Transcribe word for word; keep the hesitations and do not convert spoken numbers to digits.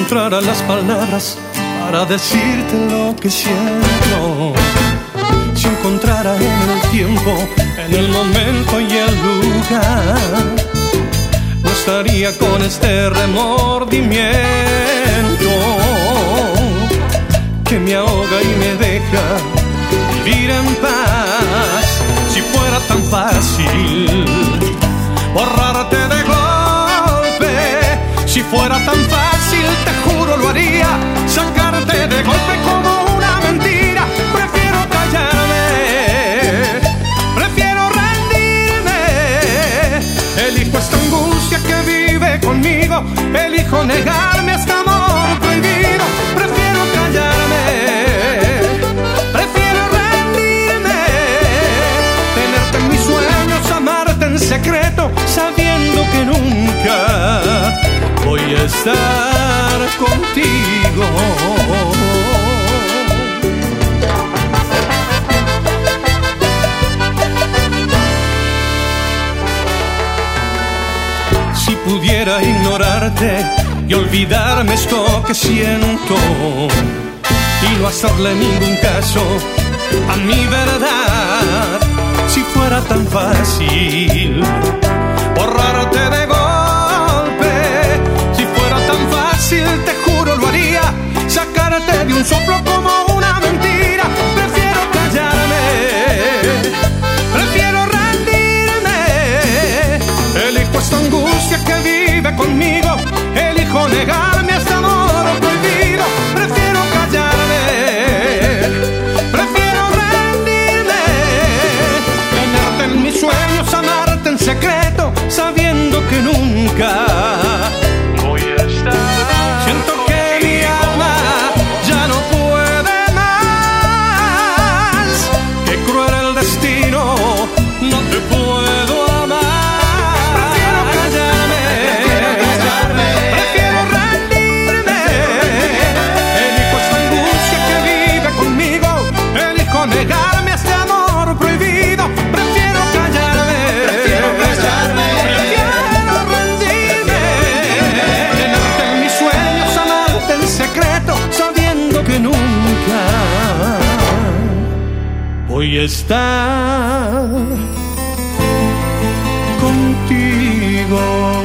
encontrara las palabras para decirte lo que siento, si encontrara en el tiempo, en el momento y el lugar, no estaría con este remordimiento que me ahoga y me deja vivir en paz. Si fuera tan fácil borrarte de golpe, si fuera tan fácil, te juro lo haría, sacarte de golpe como una mentira. Prefiero callarme, prefiero rendirme. Elijo esta angustia que vive conmigo, elijo negarme a este amor prohibido. Prefiero callarme, prefiero rendirme, tenerte en mis sueños, amarte en secreto, sabiendo que nunca voy a estar contigo. Si pudiera ignorarte y olvidarme esto que siento y no hacerle ningún caso a mi verdad, si fuera tan fácil borrarte de golpe, si fuera tan fácil, te juro lo haría, sacarte de un soplo como una mentira. Prefiero callarme, prefiero rendirme, elijo esta angustia que vive conmigo, elijo negarme a este amor prohibido. Prefiero callarme, prefiero rendirme, tenerte en mis sueños, amarte en secreto, sabiendo que nunca voy a estar. Siento que mi alma ya no puede más, qué cruel el destino, no te puedo amar. Prefiero callarme, prefiero callarme, prefiero rendirme, elijo esta angustia que vive conmigo, elijo negarme a este amor prohibido. Prefiero callarme, prefiero callarme, prefiero rendirme, tenerte en mis sueños, amarte en secreto, sabiendo que nunca voy a estar contigo.